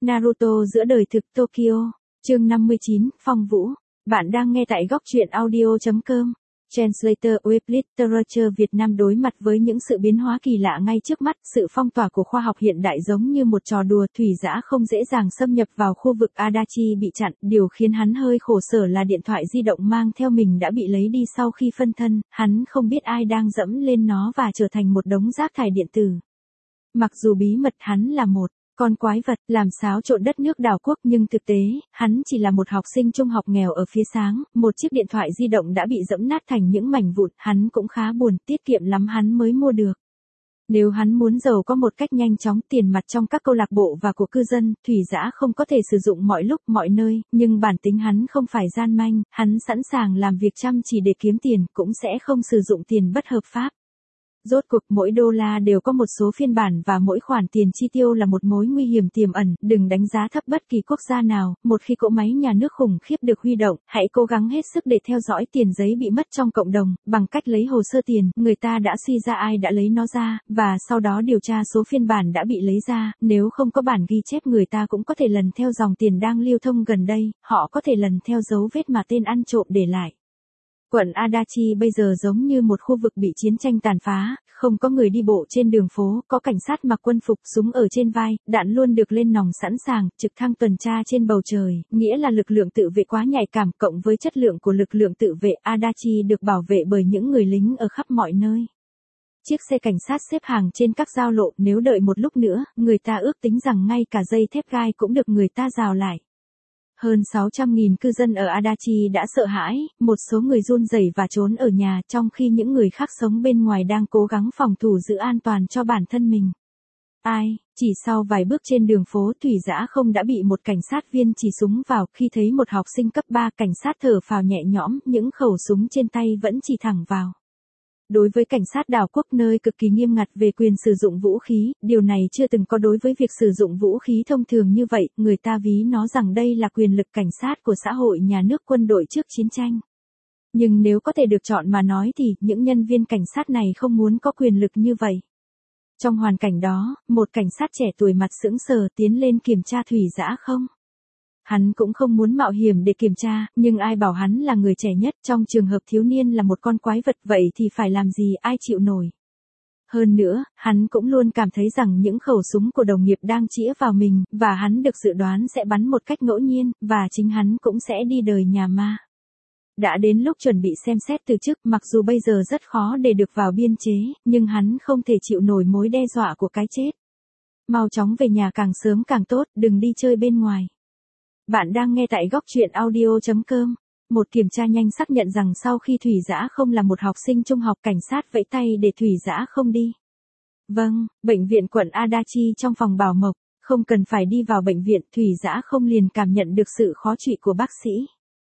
Naruto giữa đời thực Tokyo, chương 59, Phong Vũ. Bạn đang nghe tại góc truyện audio.com. Translator Web Literature Việt Nam đối mặt với những sự biến hóa kỳ lạ ngay trước mắt, sự phong tỏa của khoa học hiện đại giống như một trò đùa. Thủy Dã không dễ dàng xâm nhập vào khu vực Adachi bị chặn, điều khiến hắn hơi khổ sở là điện thoại di động mang theo mình đã bị lấy đi sau khi phân thân, hắn không biết ai đang dẫm lên nó và trở thành một đống rác thải điện tử. Mặc dù bí mật hắn là một con quái vật làm xáo trộn đất nước đảo quốc, nhưng thực tế, hắn chỉ là một học sinh trung học nghèo ở phía sáng, một chiếc điện thoại di động đã bị dẫm nát thành những mảnh vụn, hắn cũng khá buồn, tiết kiệm lắm hắn mới mua được. Nếu hắn muốn giàu có một cách nhanh chóng tiền mặt trong các câu lạc bộ và của cư dân, Thủy Dã không có thể sử dụng mọi lúc mọi nơi, nhưng bản tính hắn không phải gian manh, hắn sẵn sàng làm việc chăm chỉ để kiếm tiền, cũng sẽ không sử dụng tiền bất hợp pháp. Rốt cuộc mỗi đô la đều có một số phiên bản và mỗi khoản tiền chi tiêu là một mối nguy hiểm tiềm ẩn, đừng đánh giá thấp bất kỳ quốc gia nào, một khi cỗ máy nhà nước khủng khiếp được huy động, hãy cố gắng hết sức để theo dõi tiền giấy bị mất trong cộng đồng, bằng cách lấy hồ sơ tiền, người ta đã suy ra ai đã lấy nó ra, và sau đó điều tra số phiên bản đã bị lấy ra, nếu không có bản ghi chép người ta cũng có thể lần theo dòng tiền đang lưu thông gần đây, họ có thể lần theo dấu vết mà tên ăn trộm để lại. Quận Adachi bây giờ giống như một khu vực bị chiến tranh tàn phá, không có người đi bộ trên đường phố, có cảnh sát mặc quân phục, súng ở trên vai, đạn luôn được lên nòng sẵn sàng, trực thăng tuần tra trên bầu trời, nghĩa là lực lượng tự vệ quá nhạy cảm, cộng với chất lượng của lực lượng tự vệ, Adachi được bảo vệ bởi những người lính ở khắp mọi nơi. Chiếc xe cảnh sát xếp hàng trên các giao lộ, nếu đợi một lúc nữa, người ta ước tính rằng ngay cả dây thép gai cũng được người ta rào lại. Hơn 600.000 cư dân ở Adachi đã sợ hãi, một số người run rẩy và trốn ở nhà, trong khi những người khác sống bên ngoài đang cố gắng phòng thủ giữ an toàn cho bản thân mình. Chỉ sau vài bước trên đường phố, Thủy Dã không đã bị một cảnh sát viên chỉ súng vào, khi thấy một học sinh cấp 3, cảnh sát thở phào nhẹ nhõm, những khẩu súng trên tay vẫn chỉ thẳng vào. Đối với cảnh sát đảo quốc nơi cực kỳ nghiêm ngặt về quyền sử dụng vũ khí, điều này chưa từng có đối với việc sử dụng vũ khí thông thường như vậy, người ta ví nó rằng đây là quyền lực cảnh sát của xã hội nhà nước quân đội trước chiến tranh. Nhưng nếu có thể được chọn mà nói thì, những nhân viên cảnh sát này không muốn có quyền lực như vậy. Trong hoàn cảnh đó, một cảnh sát trẻ tuổi mặt sững sờ tiến lên kiểm tra Thủy Dã không? Hắn cũng không muốn mạo hiểm để kiểm tra, nhưng ai bảo hắn là người trẻ nhất, trong trường hợp thiếu niên là một con quái vật vậy thì phải làm gì ai chịu nổi. Hơn nữa, hắn cũng luôn cảm thấy rằng những khẩu súng của đồng nghiệp đang chĩa vào mình, và hắn được dự đoán sẽ bắn một cách ngẫu nhiên, và chính hắn cũng sẽ đi đời nhà ma. Đã đến lúc chuẩn bị xem xét từ chức, mặc dù bây giờ rất khó để được vào biên chế, nhưng hắn không thể chịu nổi mối đe dọa của cái chết. Mau chóng về nhà càng sớm càng tốt, đừng đi chơi bên ngoài. Bạn đang nghe tại góc truyện audio.com. Một kiểm tra nhanh xác nhận rằng sau khi Thủy Dã không là một học sinh trung học, cảnh sát vẫy tay để Thủy Dã không đi. Vâng, bệnh viện quận Adachi trong phòng bảo mộc, không cần phải đi vào bệnh viện, Thủy Dã không liền cảm nhận được sự khó chịu của bác sĩ.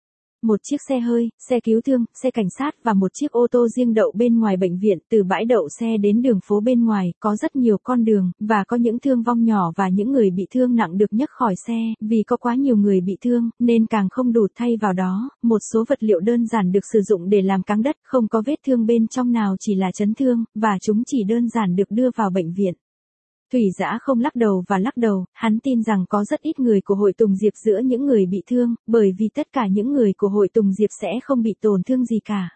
Một chiếc xe hơi, xe cứu thương, xe cảnh sát và một chiếc ô tô riêng đậu bên ngoài bệnh viện, từ bãi đậu xe đến đường phố bên ngoài, có rất nhiều con đường, và có những thương vong nhỏ và những người bị thương nặng được nhấc khỏi xe, vì có quá nhiều người bị thương, nên càng không đủ. Thay vào đó, một số vật liệu đơn giản được sử dụng để làm cáng đất, không có vết thương bên trong nào, chỉ là chấn thương, và chúng chỉ đơn giản được đưa vào bệnh viện. Thủy Dã không lắc đầu và lắc đầu, hắn tin rằng có rất ít người của hội Tùng Diệp giữa những người bị thương, bởi vì tất cả những người của hội Tùng Diệp sẽ không bị tổn thương gì cả.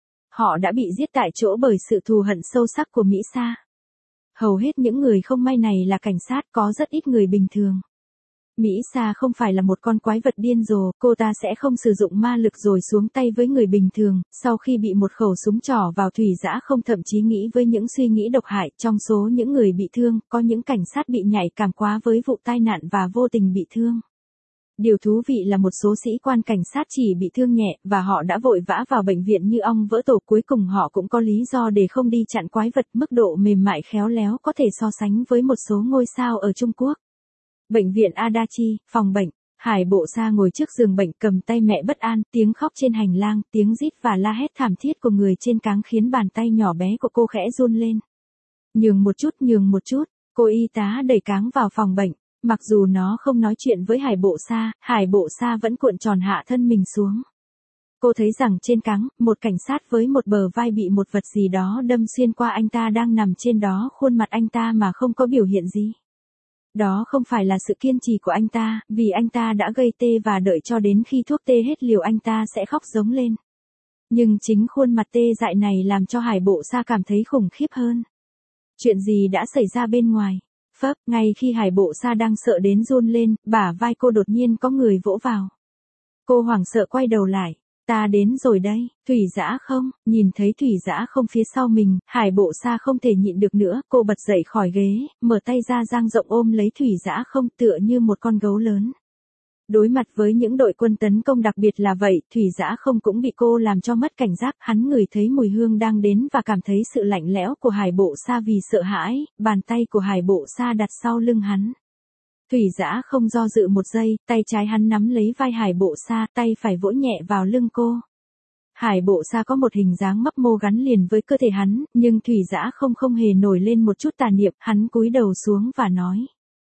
Họ đã bị giết tại chỗ bởi sự thù hận sâu sắc của Mỹ Sa. Hầu hết những người không may này là cảnh sát, có rất ít người bình thường. Mỹ Sa không phải là một con quái vật điên rồ, cô ta sẽ không sử dụng ma lực rồi xuống tay với người bình thường. Sau khi bị một khẩu súng trỏ vào, Thủy Dã không thậm chí nghĩ với những suy nghĩ độc hại. Trong số những người bị thương, có những cảnh sát bị nhạy cảm quá với vụ tai nạn và vô tình bị thương. Điều thú vị là một số sĩ quan cảnh sát chỉ bị thương nhẹ, và họ đã vội vã vào bệnh viện như ong vỡ tổ. Cuối cùng họ cũng có lý do để không đi chặn quái vật. Mức độ mềm mại khéo léo có thể so sánh với một số ngôi sao ở Trung Quốc. Bệnh viện Adachi, phòng bệnh. Hải Bộ Sa ngồi trước giường bệnh, cầm tay mẹ bất an, tiếng khóc trên hành lang, tiếng rít và la hét thảm thiết của người trên cáng khiến bàn tay nhỏ bé của cô khẽ run lên. Nhường một chút, cô y tá đẩy cáng vào phòng bệnh. Mặc dù nó không nói chuyện với Hải Bộ Sa vẫn cuộn tròn hạ thân mình xuống. Cô thấy rằng trên cáng, một cảnh sát với một bờ vai bị một vật gì đó đâm xuyên qua, anh ta đang nằm trên đó, khuôn mặt anh ta mà không có biểu hiện gì. Đó không phải là sự kiên trì của anh ta, vì anh ta đã gây tê và đợi cho đến khi thuốc tê hết liều anh ta sẽ khóc giống lên. Nhưng chính khuôn mặt tê dại này làm cho Hải Bộ Sa cảm thấy khủng khiếp hơn. Chuyện gì đã xảy ra bên ngoài? Phấp, ngay khi Hải Bộ Sa đang sợ đến run lên, bả vai cô đột nhiên có người vỗ vào. Cô hoảng sợ quay đầu lại. Ta đến rồi đây, Thủy Dã không? Nhìn thấy Thủy Dã không phía sau mình, Hải Bộ Sa không thể nhịn được nữa, cô bật dậy khỏi ghế, mở tay ra dang rộng ôm lấy Thủy Dã không, tựa như một con gấu lớn. Đối mặt với những đội quân tấn công đặc biệt là vậy, Thủy Dã không cũng bị cô làm cho mất cảnh giác, hắn ngửi thấy mùi hương đang đến và cảm thấy sự lạnh lẽo của Hải Bộ Sa vì sợ hãi, bàn tay của Hải Bộ Sa đặt sau lưng hắn. Thủy Dã không do dự một giây, tay trái hắn nắm lấy vai Hải Bộ Sa, tay phải vỗ nhẹ vào lưng cô. Hải Bộ Sa có một hình dáng mấp mô gắn liền với cơ thể hắn, nhưng Thủy Dã không hề nổi lên một chút tà niệm, hắn cúi đầu xuống và nói.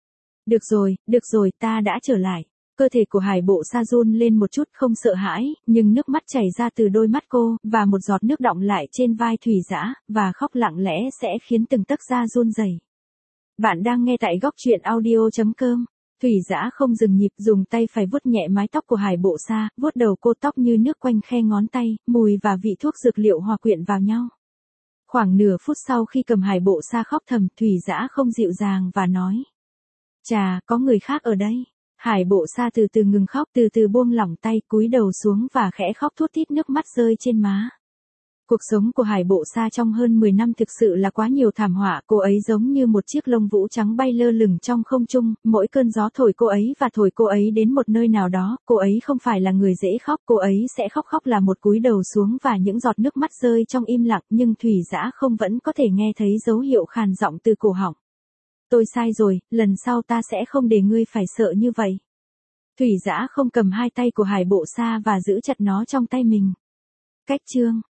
Được rồi, ta đã trở lại. Cơ thể của Hải Bộ Sa run lên một chút không sợ hãi, nhưng nước mắt chảy ra từ đôi mắt cô, và một giọt nước đọng lại trên vai Thủy Dã, và khóc lặng lẽ sẽ khiến từng tấc da run rẩy. Bạn đang nghe tại góc truyện audio.com. Thủy Dã không dừng nhịp, dùng tay phải vuốt nhẹ mái tóc của Hải Bộ Sa, vuốt đầu cô, tóc như nước quanh khe ngón tay, mùi và vị thuốc dược liệu hòa quyện vào nhau. Khoảng nửa phút sau khi cầm Hải Bộ Sa khóc thầm, Thủy Dã không dịu dàng và nói. Chà, có người khác ở đây. Hải Bộ Sa từ từ ngừng khóc, từ từ buông lỏng tay, cúi đầu xuống và khẽ khóc thút thít, nước mắt rơi trên má. Cuộc sống của Hải Bộ Sa trong hơn 10 năm thực sự là quá nhiều thảm họa, cô ấy giống như một chiếc lông vũ trắng bay lơ lửng trong không trung, mỗi cơn gió thổi cô ấy và thổi cô ấy đến một nơi nào đó, cô ấy không phải là người dễ khóc, cô ấy sẽ khóc là một cúi đầu xuống và những giọt nước mắt rơi trong im lặng, nhưng Thủy Dã không vẫn có thể nghe thấy dấu hiệu khàn giọng từ cổ họng. Tôi sai rồi, lần sau ta sẽ không để ngươi phải sợ như vậy. Thủy Dã không cầm hai tay của Hải Bộ Sa và giữ chặt nó trong tay mình. Cách chương